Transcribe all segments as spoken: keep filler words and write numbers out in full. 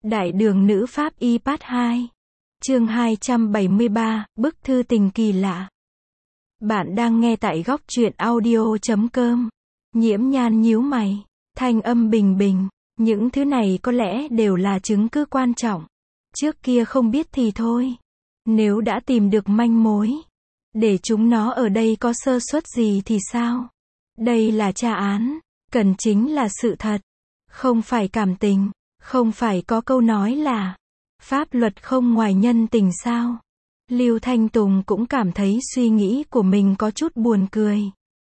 Đại đường nữ pháp y part hai. Chương hai trăm bảy mươi ba, bức thư tình kỳ lạ. Bạn đang nghe tại góc truyện audio chấm com. Nhiễm Nhan nhíu mày, thanh âm bình bình, những thứ này có lẽ đều là chứng cứ quan trọng. Trước kia không biết thì thôi. Nếu đã tìm được manh mối, để chúng nó ở đây có sơ suất gì thì sao? Đây là tra án, cần chính là sự thật, không phải cảm tình. Không phải có câu nói là pháp luật không ngoài nhân tình sao? Lưu Thanh Tùng cũng cảm thấy suy nghĩ của mình có chút buồn cười.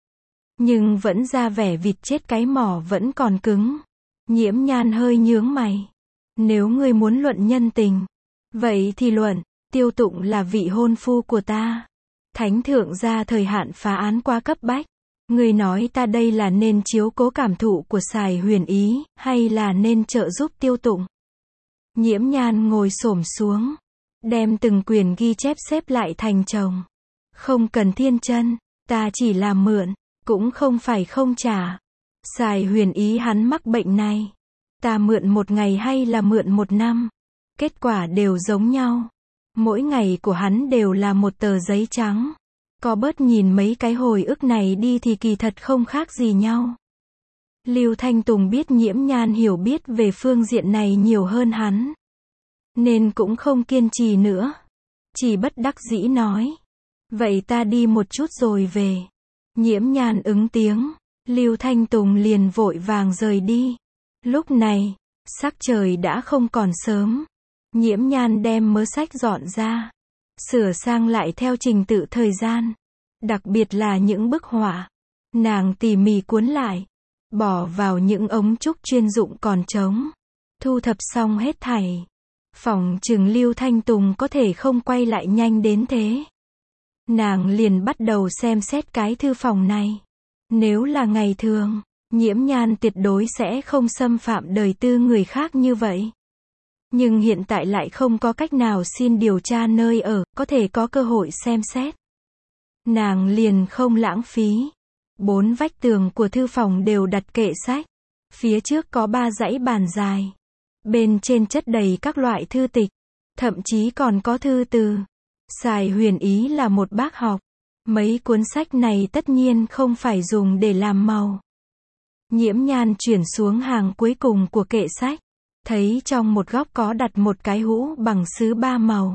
Nhưng vẫn ra vẻ vịt chết cái mỏ vẫn còn cứng. Nhiễm Nhan hơi nhướng mày. Nếu ngươi muốn luận nhân tình, vậy thì luận, Tiêu Tụng là vị hôn phu của ta. Thánh thượng ra thời hạn phá án quá cấp bách. Ngươi nói ta đây là nên chiếu cố cảm thụ của Sài Huyền Ý, hay là nên trợ giúp Tiêu Tụng? Nhiễm Nhan ngồi xổm xuống, đem từng quyển ghi chép xếp lại thành chồng. Không cần thiên chân, ta chỉ là mượn, cũng không phải không trả. Sài Huyền Ý hắn mắc bệnh này, ta mượn một ngày hay là mượn một năm, kết quả đều giống nhau. Mỗi ngày của hắn đều là một tờ giấy trắng. Có bớt nhìn mấy cái hồi ức này đi thì kỳ thật không khác gì nhau. Lưu Thanh Tùng biết Nhiễm Nhan hiểu biết về phương diện này nhiều hơn hắn, nên cũng không kiên trì nữa. Chỉ bất đắc dĩ nói, vậy ta đi một chút rồi về. Nhiễm Nhan ứng tiếng, Lưu Thanh Tùng liền vội vàng rời đi. Lúc này, sắc trời đã không còn sớm. Nhiễm Nhan đem mớ sách dọn ra, sửa sang lại theo trình tự thời gian. Đặc biệt là những bức họa, nàng tỉ mỉ cuốn lại, bỏ vào những ống trúc chuyên dụng còn trống. Thu thập xong hết thảy, phỏng chừng Lưu Thanh Tùng có thể không quay lại nhanh đến thế. Nàng liền bắt đầu xem xét cái thư phòng này. Nếu là ngày thường, Nhiễm Nhan tuyệt đối sẽ không xâm phạm đời tư người khác như vậy. Nhưng hiện tại lại không có cách nào xin điều tra nơi ở, có thể có cơ hội xem xét. Nàng liền không lãng phí. Bốn vách tường của thư phòng đều đặt kệ sách. Phía trước có ba dãy bàn dài. Bên trên chất đầy các loại thư tịch. Thậm chí còn có thư từ. Sài Huyền Ý là một bác học. Mấy cuốn sách này tất nhiên không phải dùng để làm màu. Nhiễm Nhan chuyển xuống hàng cuối cùng của kệ sách. Thấy trong một góc có đặt một cái hũ bằng sứ ba màu.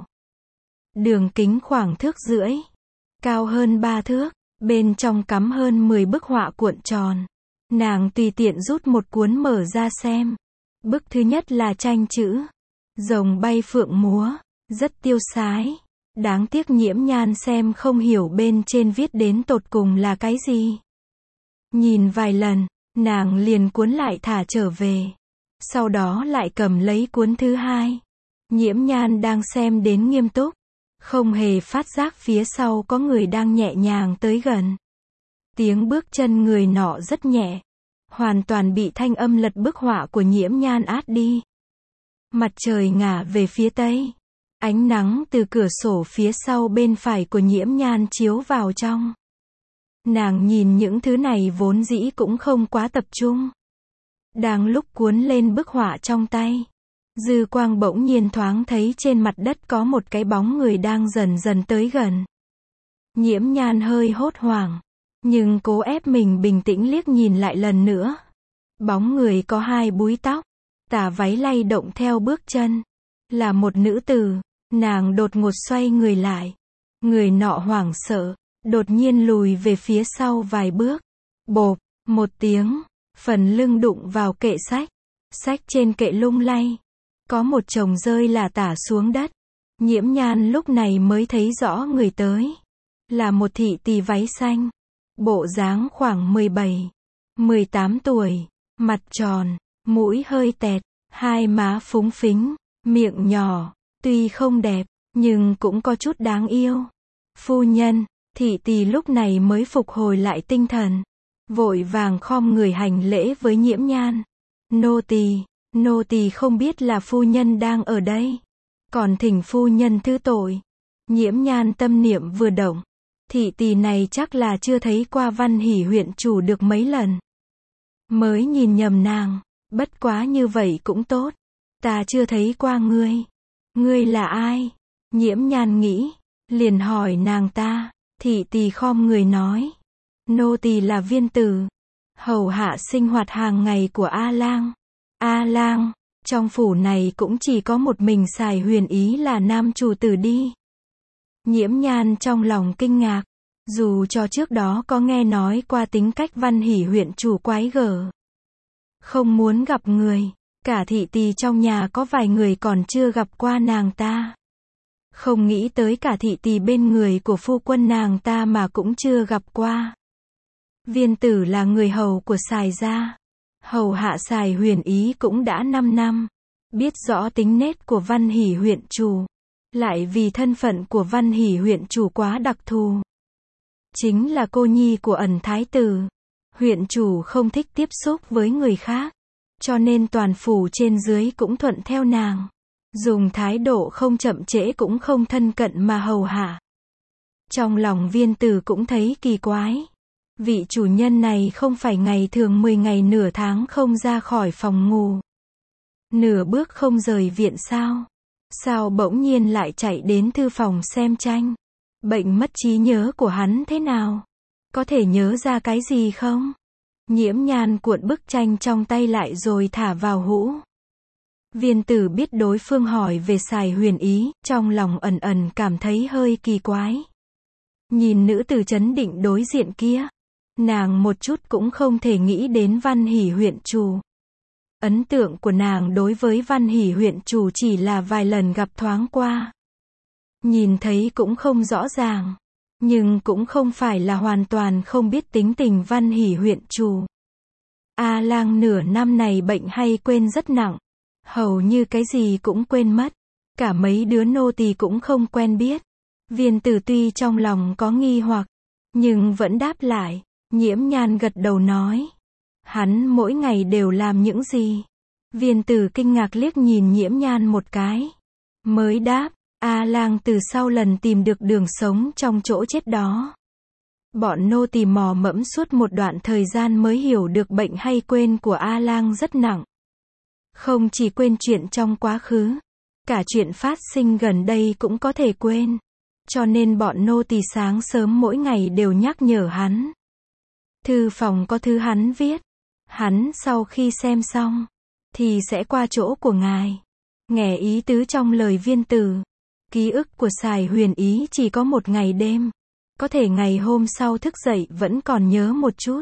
Đường kính khoảng thước rưỡi. Cao hơn ba thước, bên trong cắm hơn mười bức họa cuộn tròn. Nàng tùy tiện rút một cuốn mở ra xem. Bức thứ nhất là tranh chữ rồng bay phượng múa, rất tiêu sái. Đáng tiếc Nhiễm Nhan xem không hiểu bên trên viết đến tột cùng là cái gì. Nhìn vài lần, nàng liền cuốn lại thả trở về. Sau đó lại cầm lấy cuốn thứ hai. Nhiễm Nhan đang xem đến nghiêm túc, không hề phát giác phía sau có người đang nhẹ nhàng tới gần. Tiếng bước chân người nọ rất nhẹ, hoàn toàn bị thanh âm lật bức họa của Nhiễm Nhan át đi. Mặt trời ngả về phía tây, ánh nắng từ cửa sổ phía sau bên phải của Nhiễm Nhan chiếu vào trong. Nàng nhìn những thứ này vốn dĩ cũng không quá tập trung. Đang lúc cuốn lên bức họa trong tay, dư quang bỗng nhiên thoáng thấy trên mặt đất có một cái bóng người đang dần dần tới gần. Nhiễm Nhan hơi hốt hoảng, nhưng cố ép mình bình tĩnh liếc nhìn lại lần nữa. Bóng người có hai búi tóc, tà váy lay động theo bước chân. Là một nữ tử, nàng đột ngột xoay người lại. Người nọ hoảng sợ, đột nhiên lùi về phía sau vài bước. Bộp, một tiếng, phần lưng đụng vào kệ sách. Sách trên kệ lung lay. Có một chồng rơi lả tả xuống đất. Nhiễm Nhan lúc này mới thấy rõ người tới. Là một thị tỳ váy xanh. Bộ dáng khoảng mười bảy, mười tám tuổi. Mặt tròn, mũi hơi tẹt, hai má phúng phính, miệng nhỏ. Tuy không đẹp, nhưng cũng có chút đáng yêu. Phu nhân, thị tỳ lúc này mới phục hồi lại tinh thần. Vội vàng khom người hành lễ với Nhiễm Nhan. Nô tỳ, nô tỳ không biết là phu nhân đang ở đây. Còn thỉnh phu nhân thứ tội. Nhiễm Nhan tâm niệm vừa động. Thị tỳ này chắc là chưa thấy qua Văn Hỷ huyện chủ được mấy lần. Mới nhìn nhầm nàng. Bất quá như vậy cũng tốt. Ta chưa thấy qua ngươi. Ngươi là ai? Nhiễm Nhan nghĩ, liền hỏi nàng ta. Thị tỳ khom người nói. Nô tỳ là Viên Tử, hầu hạ sinh hoạt hàng ngày của A Lang. A Lang, trong phủ này cũng chỉ có một mình Sài Huyền Ý là nam chủ tử đi. Nhiễm Nhan trong lòng kinh ngạc, dù cho trước đó có nghe nói qua tính cách Văn Hỷ huyện chủ quái gở, không muốn gặp người, cả thị tỳ trong nhà có vài người còn chưa gặp qua nàng ta. Không nghĩ tới cả thị tỳ bên người của phu quân nàng ta mà cũng chưa gặp qua. Viên Tử là người hầu của Sài gia, hầu hạ Sài Huyền Ý cũng đã năm năm, biết rõ tính nết của Văn Hỷ huyện chủ, lại vì thân phận của Văn Hỷ huyện chủ quá đặc thù, chính là cô nhi của ẩn thái tử, huyện chủ không thích tiếp xúc với người khác, cho nên toàn phủ trên dưới cũng thuận theo nàng, dùng thái độ không chậm trễ cũng không thân cận mà hầu hạ. Trong lòng Viên Tử cũng thấy kỳ quái. Vị chủ nhân này không phải ngày thường mười ngày nửa tháng không ra khỏi phòng ngủ, nửa bước không rời viện sao? Sao bỗng nhiên lại chạy đến thư phòng xem tranh? Bệnh mất trí nhớ của hắn thế nào? Có thể nhớ ra cái gì không? Nhiễm Nhan cuộn bức tranh trong tay lại rồi thả vào hũ. Viên Tử biết đối phương hỏi về Sài Huyền Ý, trong lòng ẩn ẩn cảm thấy hơi kỳ quái. Nhìn nữ tử trấn định đối diện kia, nàng một chút cũng không thể nghĩ đến Văn Hỷ huyện chủ. Ấn tượng của nàng đối với Văn Hỷ huyện chủ chỉ là vài lần gặp thoáng qua. Nhìn thấy cũng không rõ ràng, nhưng cũng không phải là hoàn toàn không biết tính tình Văn Hỷ huyện chủ. A Lang nửa năm này bệnh hay quên rất nặng, hầu như cái gì cũng quên mất, cả mấy đứa nô tỳ cũng không quen biết. Viên Tử tuy trong lòng có nghi hoặc, nhưng vẫn đáp lại. Nhiễm Nhan gật đầu nói. Hắn mỗi ngày đều làm những gì? Viên Tử kinh ngạc liếc nhìn Nhiễm Nhan một cái, mới đáp, A Lang từ sau lần tìm được đường sống trong chỗ chết đó, bọn nô tỳ mò mẫm suốt một đoạn thời gian mới hiểu được bệnh hay quên của A Lang rất nặng. Không chỉ quên chuyện trong quá khứ, cả chuyện phát sinh gần đây cũng có thể quên. Cho nên bọn nô tỳ sáng sớm mỗi ngày đều nhắc nhở hắn. Thư phòng có thư hắn viết. Hắn sau khi xem xong, thì sẽ qua chỗ của ngài. Nghe ý tứ trong lời Viên Tử. Ký ức của Sài Huyền Ý chỉ có một ngày đêm. Có thể ngày hôm sau thức dậy vẫn còn nhớ một chút.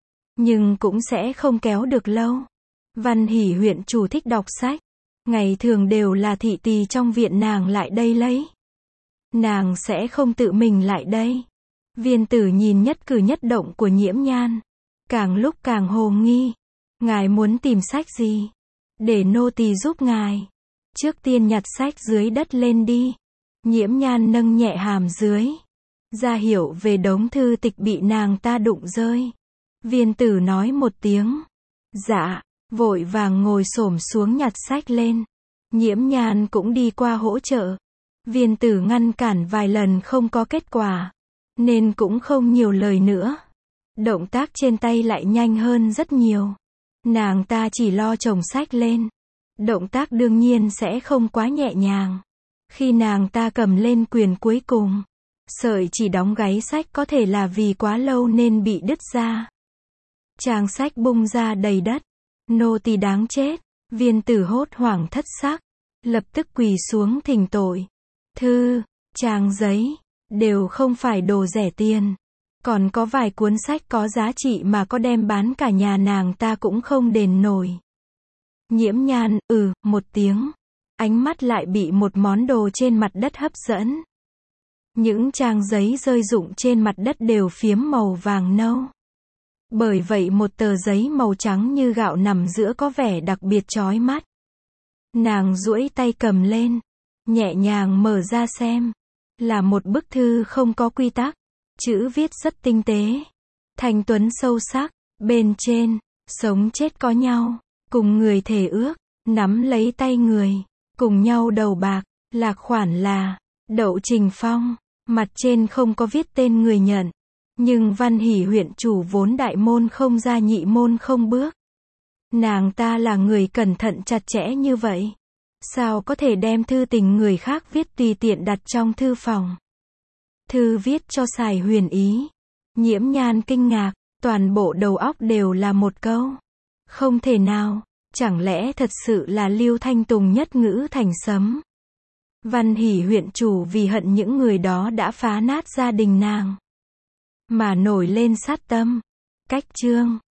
Nhưng cũng sẽ không kéo được lâu. Văn Hỷ huyện chủ thích đọc sách. Ngày thường đều là thị tỳ trong viện nàng lại đây lấy. Nàng sẽ không tự mình lại đây. Viên Tử nhìn nhất cử nhất động của Nhiễm Nhan, càng lúc càng hồ nghi. Ngài muốn tìm sách gì? Để nô tỳ giúp ngài. Trước tiên nhặt sách dưới đất lên đi. Nhiễm Nhan nâng nhẹ hàm dưới, ra hiệu về đống thư tịch bị nàng ta đụng rơi. Viên Tử nói một tiếng, dạ, vội vàng ngồi xổm xuống nhặt sách lên. Nhiễm Nhan cũng đi qua hỗ trợ. Viên Tử ngăn cản vài lần không có kết quả, nên cũng không nhiều lời nữa. Động tác trên tay lại nhanh hơn rất nhiều. Nàng ta chỉ lo chồng sách lên. Động tác đương nhiên sẽ không quá nhẹ nhàng. Khi nàng ta cầm lên quyển cuối cùng, sợi chỉ đóng gáy sách có thể là vì quá lâu nên bị đứt ra. Trang sách bung ra đầy đất. Nô tỳ đáng chết. Viên Tử hốt hoảng thất sắc, lập tức quỳ xuống thỉnh tội. Thư, trang giấy, đều không phải đồ rẻ tiền. Còn có vài cuốn sách có giá trị mà có đem bán cả nhà nàng ta cũng không đền nổi. Nhiễm Nhan, ừ, một tiếng. Ánh mắt lại bị một món đồ trên mặt đất hấp dẫn. Những trang giấy rơi rụng trên mặt đất đều phiếm màu vàng nâu. Bởi vậy một tờ giấy màu trắng như gạo nằm giữa có vẻ đặc biệt chói mắt. Nàng duỗi tay cầm lên, nhẹ nhàng mở ra xem. Là một bức thư không có quy tắc. Chữ viết rất tinh tế, thanh tuấn sâu sắc. Bên trên, sống chết có nhau, cùng người thề ước, nắm lấy tay người, cùng nhau đầu bạc. Lạc khoản là Đậu Trình Phong. Mặt trên không có viết tên người nhận. Nhưng Văn Hỷ huyện chủ vốn đại môn không ra nhị môn không bước. Nàng ta là người cẩn thận chặt chẽ như vậy. Sao có thể đem thư tình người khác viết tùy tiện đặt trong thư phòng? Thư viết cho Sài Huyền Ý. Nhiễm Nhan kinh ngạc, toàn bộ đầu óc đều là một câu. Không thể nào, chẳng lẽ thật sự là Lưu Thanh Tùng nhất ngữ thành sấm? Văn Hỷ huyện chủ vì hận những người đó đã phá nát gia đình nàng, mà nổi lên sát tâm. Cách chương